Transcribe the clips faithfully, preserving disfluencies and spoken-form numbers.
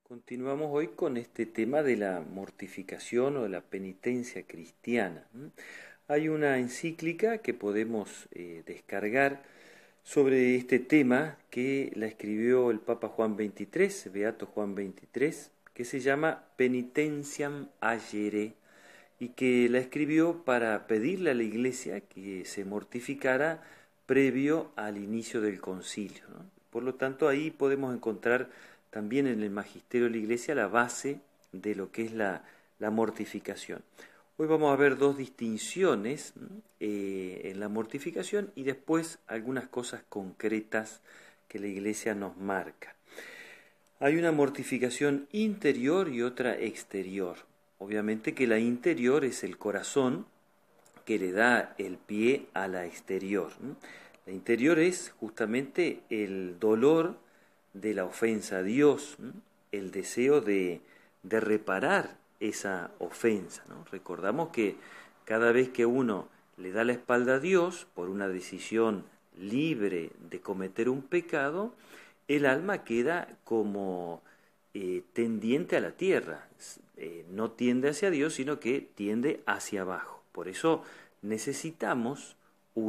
Continuamos hoy con este tema de la mortificación o de la penitencia cristiana. ¿m? Hay una encíclica que podemos eh, descargar sobre este tema que la escribió el Papa Juan veintitrés, Beato Juan veintitrés, que se llama Penitentiam Agere y que la escribió para pedirle a la Iglesia que se mortificara previo al inicio del concilio, ¿no? Por lo tanto, ahí podemos encontrar también en el magisterio de la Iglesia la base de lo que es la, la mortificación. Hoy vamos a ver dos distinciones eh, en la mortificación y después algunas cosas concretas que la Iglesia nos marca. Hay una mortificación interior y otra exterior. Obviamente que la interior es el corazón que le da el pie a la exterior. La interior es justamente el dolor de la ofensa a Dios, el deseo de, de reparar esa ofensa, ¿no? Recordamos que cada vez que uno le da la espalda a Dios por una decisión libre de cometer un pecado, el alma queda como eh, tendiente a la tierra, eh, no tiende hacia Dios, sino que tiende hacia abajo. Por eso necesitamos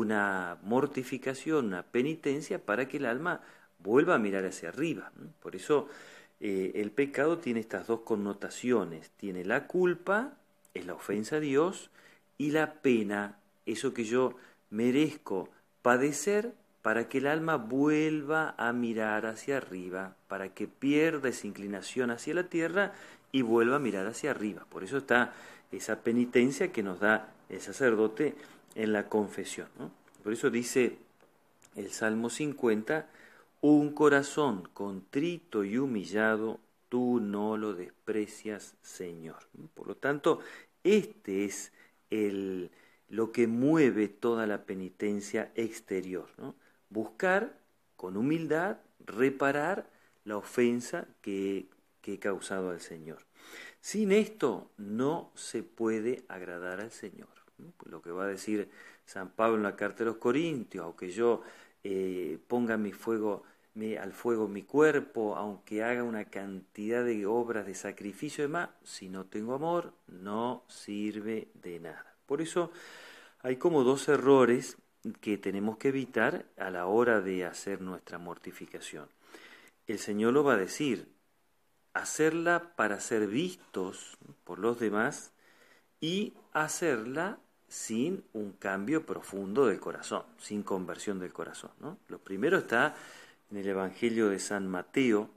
una mortificación, una penitencia para que el alma vuelva a mirar hacia arriba. Por eso eh, el pecado tiene estas dos connotaciones. Tiene la culpa, es la ofensa a Dios, y la pena, eso que yo merezco padecer para que el alma vuelva a mirar hacia arriba, para que pierda esa inclinación hacia la tierra y vuelva a mirar hacia arriba. Por eso está esa penitencia que nos da el sacerdote en la confesión, ¿no? Por eso dice el Salmo cincuenta, un corazón contrito y humillado, tú no lo desprecias, Señor. Por lo tanto, este es el, lo que mueve toda la penitencia exterior, ¿no? Buscar con humildad, reparar la ofensa que, que he causado al Señor. Sin esto no se puede agradar al Señor. Lo que va a decir San Pablo en la carta de los Corintios, aunque yo eh, ponga mi fuego, mi, al fuego mi cuerpo, aunque haga una cantidad de obras de sacrificio y demás, si no tengo amor, no sirve de nada. Por eso hay como dos errores que tenemos que evitar a la hora de hacer nuestra mortificación. El Señor lo va a decir, hacerla para ser vistos por los demás y hacerla sin un cambio profundo del corazón, sin conversión del corazón, ¿no? Lo primero está en el Evangelio de San Mateo,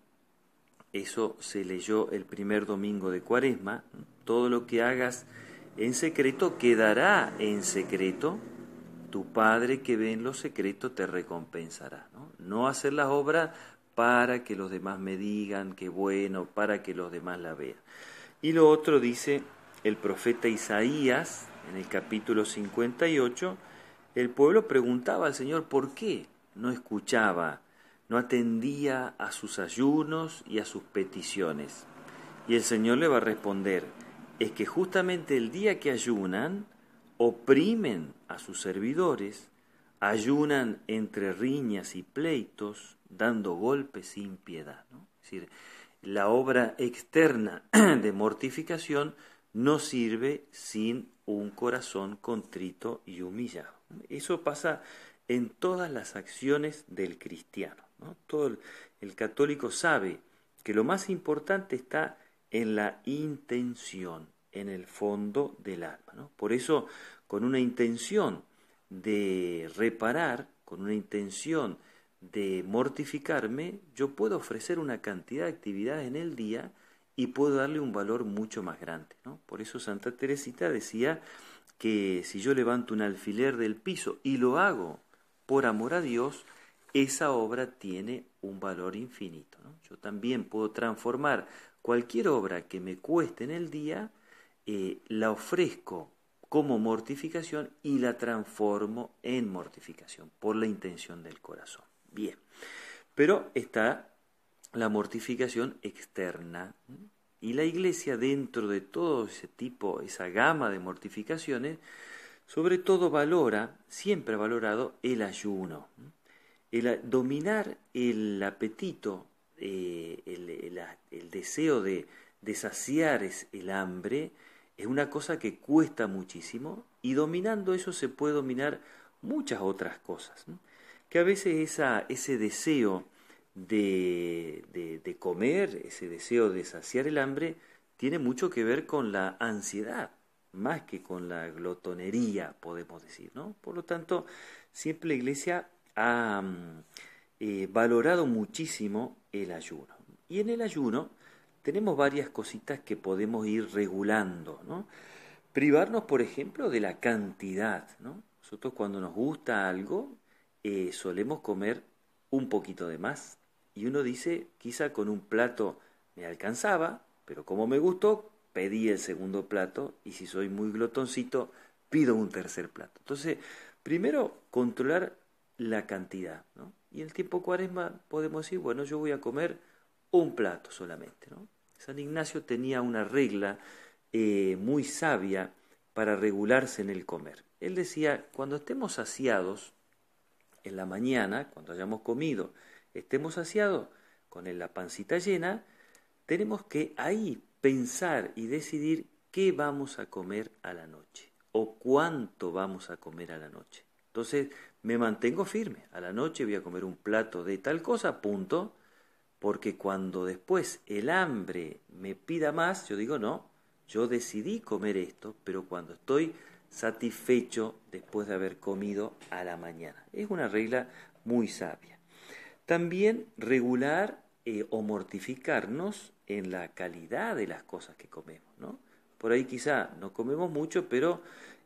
eso se leyó el primer domingo de Cuaresma, todo lo que hagas en secreto quedará en secreto, tu Padre que ve en lo secreto te recompensará, ¿no? No hacer las obras para que los demás me digan que bueno, para que los demás la vean. Y lo otro dice el profeta Isaías, en el capítulo cincuenta y ocho, el pueblo preguntaba al Señor por qué no escuchaba, no atendía a sus ayunos y a sus peticiones. Y el Señor le va a responder, es que justamente el día que ayunan, oprimen a sus servidores, ayunan entre riñas y pleitos, dando golpes sin piedad, ¿no? Es decir, la obra externa de mortificación no sirve sin un corazón contrito y humillado. Eso pasa en todas las acciones del cristiano, ¿no? Todo el, el católico sabe que lo más importante está en la intención, en el fondo del alma, ¿no? Por eso, con una intención de reparar, con una intención de mortificarme, yo puedo ofrecer una cantidad de actividades en el día y puedo darle un valor mucho más grande, ¿no? Por eso Santa Teresita decía que si yo levanto un alfiler del piso y lo hago por amor a Dios, esa obra tiene un valor infinito, ¿no? Yo también puedo transformar cualquier obra que me cueste en el día, eh, la ofrezco como mortificación y la transformo en mortificación por la intención del corazón. Bien, pero está la mortificación externa. Y la Iglesia, dentro de todo ese tipo, esa gama de mortificaciones, sobre todo valora, siempre ha valorado el ayuno. El dominar el apetito, eh, el, el, el el deseo de, de saciar es el hambre es una cosa que cuesta muchísimo y dominando eso se puede dominar muchas otras cosas, ¿no? Que a veces esa, ese deseo de, de, de comer, ese deseo de saciar el hambre, tiene mucho que ver con la ansiedad, más que con la glotonería, podemos decir, ¿no? Por lo tanto, siempre la Iglesia ha mm, eh, valorado muchísimo el ayuno. Y en el ayuno tenemos varias cositas que podemos ir regulando, ¿no? Privarnos, por ejemplo, de la cantidad, ¿no? Nosotros cuando nos gusta algo, eh, solemos comer un poquito de más. Y uno dice, quizá con un plato me alcanzaba, pero como me gustó, pedí el segundo plato y si soy muy glotoncito, pido un tercer plato. Entonces, primero, controlar la cantidad, ¿no? Y en el tiempo cuaresma podemos decir, bueno, yo voy a comer un plato solamente, ¿no? San Ignacio tenía una regla eh, muy sabia para regularse en el comer. Él decía, cuando estemos saciados en la mañana, cuando hayamos comido, estemos saciados con la pancita llena, tenemos que ahí pensar y decidir qué vamos a comer a la noche o cuánto vamos a comer a la noche. Entonces me mantengo firme, a la noche voy a comer un plato de tal cosa, punto, porque cuando después el hambre me pida más, yo digo, no, yo decidí comer esto, pero cuando estoy satisfecho después de haber comido a la mañana. Es una regla muy sabia. También regular eh, o mortificarnos en la calidad de las cosas que comemos, ¿no? Por ahí quizá no comemos mucho, pero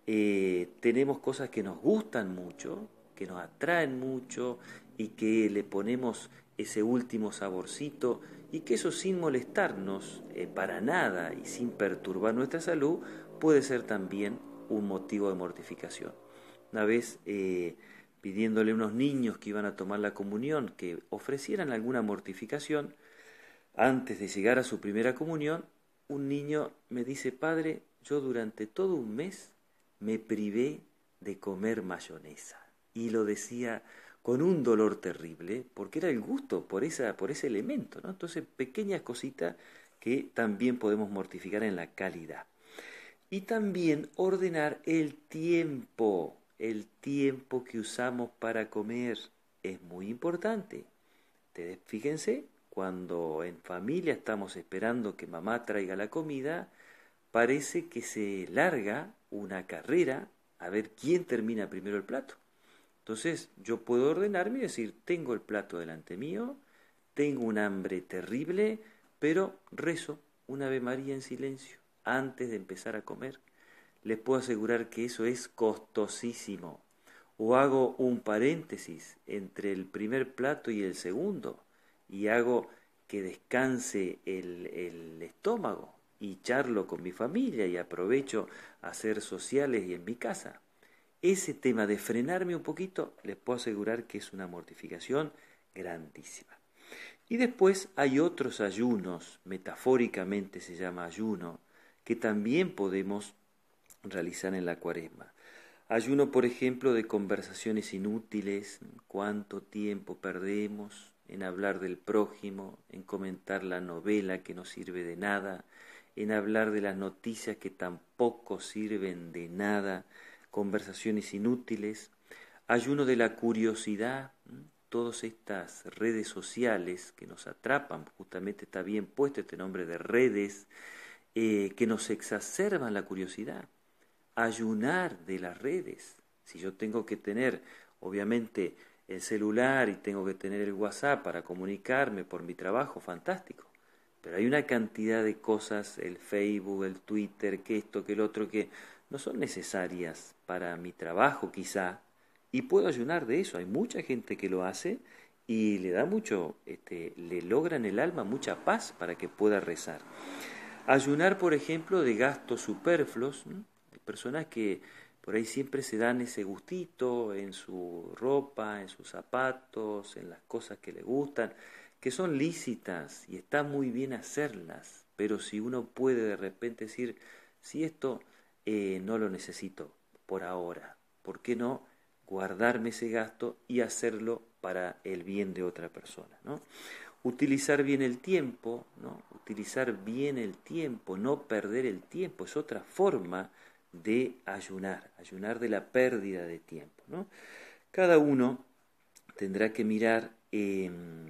eh, tenemos cosas que nos gustan mucho, que nos atraen mucho y que le ponemos ese último saborcito y que eso sin molestarnos eh, para nada y sin perturbar nuestra salud puede ser también un motivo de mortificación. Una vez eh, pidiéndole a unos niños que iban a tomar la comunión que ofrecieran alguna mortificación, antes de llegar a su primera comunión, un niño me dice, padre, yo durante todo un mes me privé de comer mayonesa. Y lo decía con un dolor terrible, porque era el gusto por, esa, por ese elemento, ¿no? Entonces, pequeñas cositas que también podemos mortificar en la calidad. Y también ordenar el tiempo, el tiempo que usamos para comer es muy importante. Ustedes fíjense, cuando en familia estamos esperando que mamá traiga la comida, parece que se larga una carrera a ver quién termina primero el plato. Entonces yo puedo ordenarme y decir, tengo el plato delante mío, tengo un hambre terrible, pero rezo una Ave María en silencio antes de empezar a comer. Les puedo asegurar que eso es costosísimo. O hago un paréntesis entre el primer plato y el segundo y hago que descanse el, el estómago y charlo con mi familia y aprovecho a hacer sociales y en mi casa. Ese tema de frenarme un poquito, les puedo asegurar que es una mortificación grandísima. Y después hay otros ayunos, metafóricamente se llama ayuno, que también podemos realizar en la cuaresma. Ayuno, por ejemplo, de conversaciones inútiles, cuánto tiempo perdemos en hablar del prójimo, en comentar la novela que no sirve de nada, en hablar de las noticias que tampoco sirven de nada, conversaciones inútiles, ayuno de la curiosidad, todas estas redes sociales que nos atrapan, justamente está bien puesto este nombre de redes, eh, que nos exacerban la curiosidad, ayunar de las redes. Si yo tengo que tener, obviamente, el celular y tengo que tener el WhatsApp para comunicarme por mi trabajo, fantástico. Pero hay una cantidad de cosas, el Facebook, el Twitter, que esto, que el otro, que no son necesarias para mi trabajo quizá, y puedo ayunar de eso. Hay mucha gente que lo hace y le da mucho, este, le logra en el alma mucha paz para que pueda rezar. Ayunar, por ejemplo, de gastos superfluos, ¿no? Hay personas que por ahí siempre se dan ese gustito en su ropa, en sus zapatos, en las cosas que les gustan, que son lícitas y está muy bien hacerlas, pero si uno puede de repente decir, si esto eh, no lo necesito por ahora, ¿por qué no guardarme ese gasto y hacerlo para el bien de otra persona, ¿no? Utilizar bien el tiempo, ¿no? Utilizar bien el tiempo, no perder el tiempo, es otra forma de ayunar, ayunar de la pérdida de tiempo, ¿no? Cada uno tendrá que mirar eh,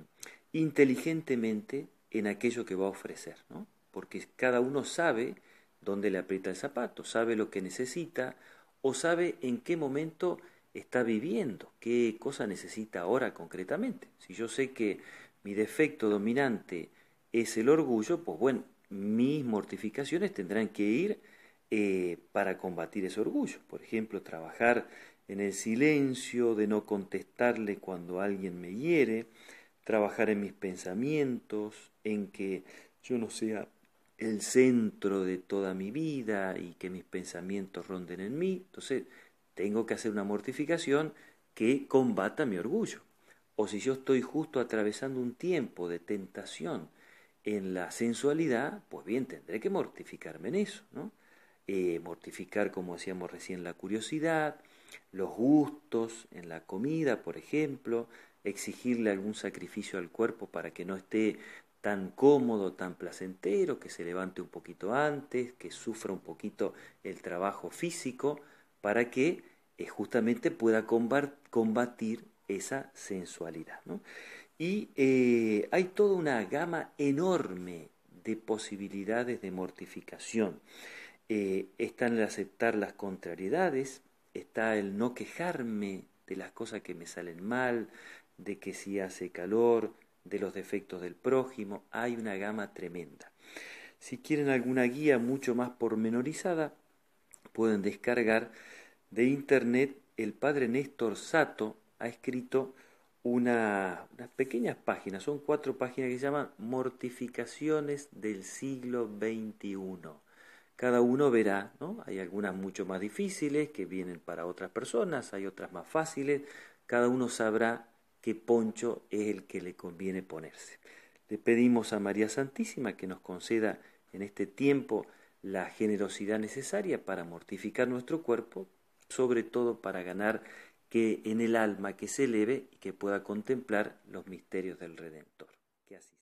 inteligentemente en aquello que va a ofrecer, ¿no? Porque cada uno sabe dónde le aprieta el zapato, sabe lo que necesita o sabe en qué momento está viviendo, qué cosa necesita ahora concretamente. Si yo sé que mi defecto dominante es el orgullo, pues bueno, mis mortificaciones tendrán que ir eh, para combatir ese orgullo. Por ejemplo, trabajar en el silencio, de no contestarle cuando alguien me hiere, trabajar en mis pensamientos, en que yo no sea el centro de toda mi vida y que mis pensamientos ronden en mí. Entonces, tengo que hacer una mortificación que combata mi orgullo. O si yo estoy justo atravesando un tiempo de tentación en la sensualidad, pues bien, tendré que mortificarme en eso, ¿no? Eh, mortificar, como decíamos recién, la curiosidad, los gustos en la comida, por ejemplo, exigirle algún sacrificio al cuerpo para que no esté tan cómodo, tan placentero, que se levante un poquito antes, que sufra un poquito el trabajo físico, para que eh, justamente pueda combatir esa sensualidad, ¿no? Y eh, hay toda una gama enorme de posibilidades de mortificación. Eh, está el aceptar las contrariedades, está el no quejarme de las cosas que me salen mal, de que si hace calor, de los defectos del prójimo, hay una gama tremenda. Si quieren alguna guía mucho más pormenorizada, pueden descargar de internet. El padre Néstor Sato ha escrito una, unas pequeñas páginas, son cuatro páginas que se llaman Mortificaciones del siglo veintiuno. Cada uno verá, ¿no? Hay algunas mucho más difíciles que vienen para otras personas, hay otras más fáciles, cada uno sabrá qué poncho es el que le conviene ponerse. Le pedimos a María Santísima que nos conceda en este tiempo la generosidad necesaria para mortificar nuestro cuerpo, sobre todo para ganar que en el alma que se eleve y que pueda contemplar los misterios del Redentor. Que así sea.